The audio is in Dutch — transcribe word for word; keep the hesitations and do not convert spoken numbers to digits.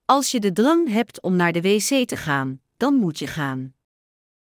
Als je de drang hebt om naar de wc te gaan, dan moet je gaan.